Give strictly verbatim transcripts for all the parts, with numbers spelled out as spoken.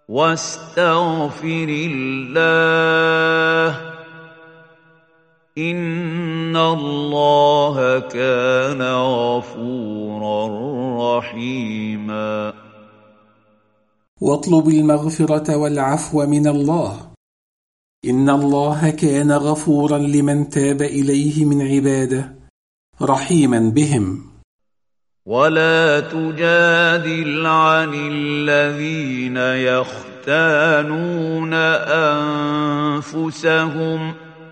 واستغفر الله إن الله كان غفورا رحيما. واطلب المغفرة والعفو من الله إن الله كان غفورا لمن تاب إليه من عباده رحيما بهم. ولا تجادل عن الذين يختانون أنفسهم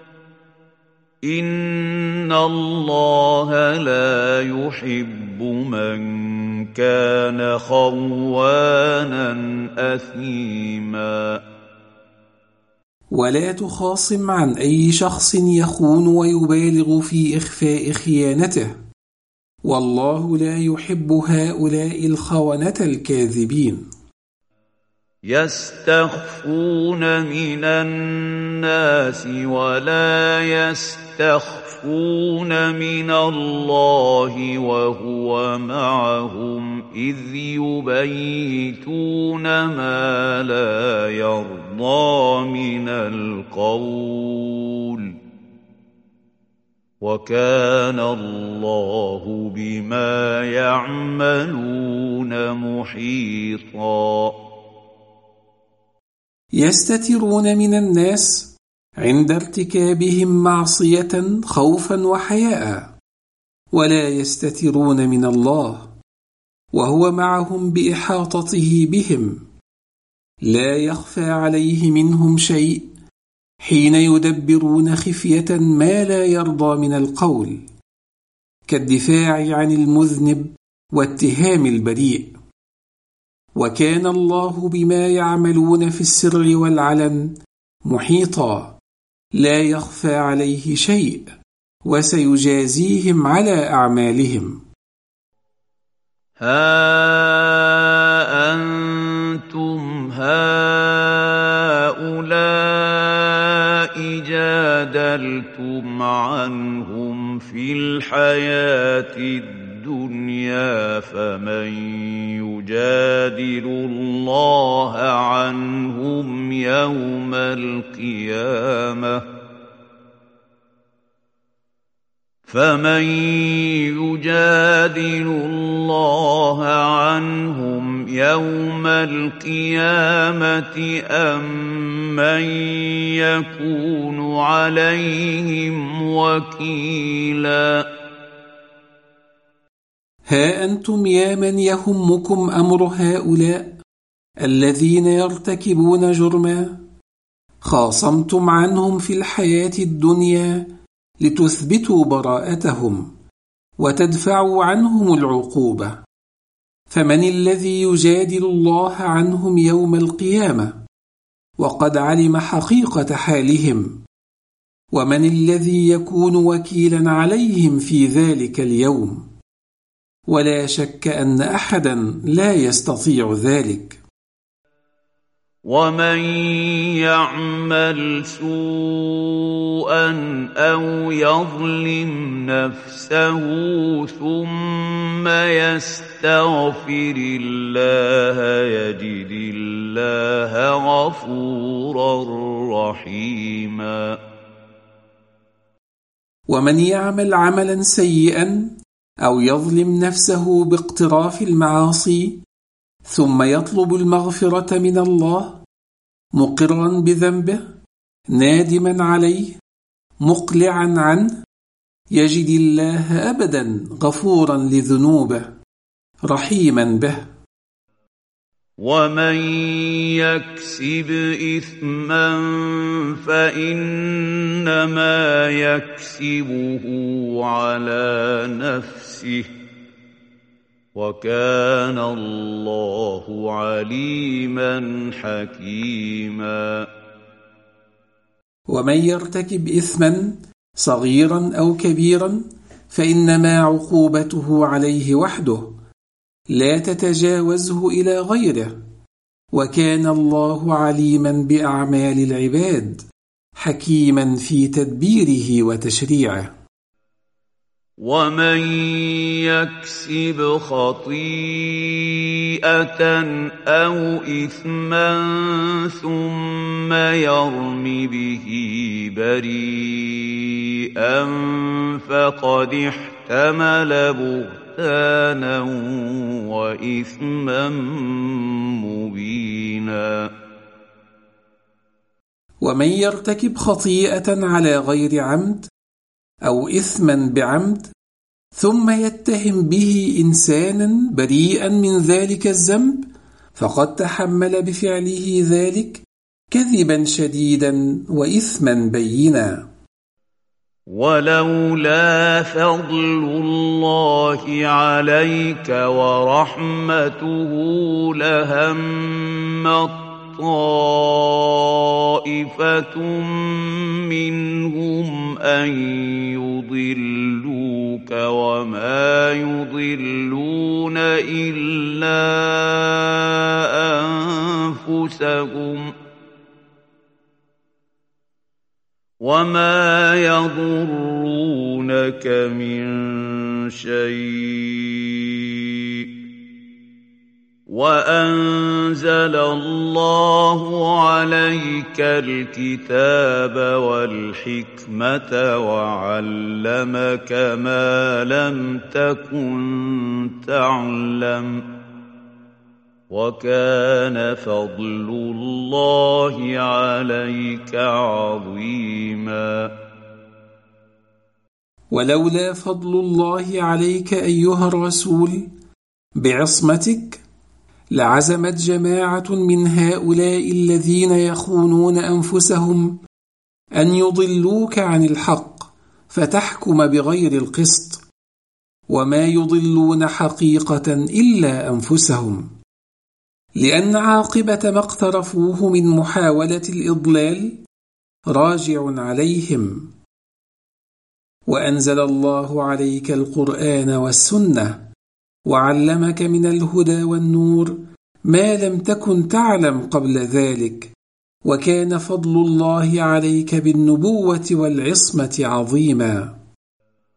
إن الله لا يحب من كان خوانا أثيما. ولا تخاصم عن أي شخص يخون ويبالغ في إخفاء خيانته والله لا يحب هؤلاء الخونة الكاذبين. يستخفون من الناس ولا يستخفون من الله وهو معهم إذ يبيتون ما لا يرضى من القول وكان الله بما يعملون محيطا. يستترون من الناس عند ارتكابهم معصية خوفا وحياء ولا يستترون من الله وهو معهم بإحاطته بهم لا يخفى عليه منهم شيء حين يدبرون خفية ما لا يرضى من القول كالدفاع عن المذنب واتهام البريء وكان الله بما يعملون في السر والعلن محيطا لا يخفى عليه شيء وسيجازيهم على أعمالهم. ها أنتم هؤلاء جادلتم عنهم في الحياة الدنيا فمن يجادل الله عنهم يوم القيامة فمن يجادل الله عنهم يوم القيامة أم من يكون عليهم وكيلا. ها أنتم يا من يهمكم أمر هؤلاء الذين يرتكبون جرما خاصمتم عنهم في الحياة الدنيا لتثبتوا براءتهم وتدفعوا عنهم العقوبة فمن الذي يجادل الله عنهم يوم القيامة وقد علم حقيقة حالهم ومن الذي يكون وكيلا عليهم في ذلك اليوم ولا شك أن أحدا لا يستطيع ذلك. ومن يعمل سوءا أو يظلم نفسه ثم يستغفر الله يجد الله غفورا رحيما. ومن يعمل عملا سيئا أو يظلم نفسه باقتراف المعاصي ثم يطلب المغفرة من الله مقرا بذنبه نادما عليه مقلعا عنه يجد الله أبدا غفورا لذنوبه رحيما به. ومن يكسب إثما فإنما يكسبه على نفسه وكان الله عليما حكيما. ومن يرتكب إثما صغيرا أو كبيرا فإنما عقوبته عليه وحده لا تتجاوزه إلى غيره وكان الله عليما بأعمال العباد حكيما في تدبيره وتشريعه. ومن يكسب خطيئة أو إثما ثم يرم به بريئا فقد احتمل بهتانا وإثما مبينا. ومن يرتكب خطيئة على غير عمد أو إثما بعمد ثم يتهم به إنسانا بريئا من ذلك الذنب فقد تحمل بفعله ذلك كذبا شديدا وإثما بينا. ولولا فضل الله عليك ورحمته لهم طائفة منهم أن يضلوك وما يضلون إلا أنفسهم وما يضرونك من شيء وأنزل الله عليك الكتاب والحكمة وعلمك ما لم تكن تعلم وكان فضل الله عليك عظيما. ولولا فضل الله عليك أيها الرسول بعصمتك لعزمت جماعة من هؤلاء الذين يخونون أنفسهم أن يضلوك عن الحق فتحكم بغير القسط وما يضلون حقيقة إلا أنفسهم، لأن عاقبة ما اقترفوه من محاولة الإضلال راجع عليهم. وأنزل الله عليك القرآن والسنة وعلمك من الهدى والنور ما لم تكن تعلم قبل ذلك، وكان فضل الله عليك بالنبوة والعصمة عظيما.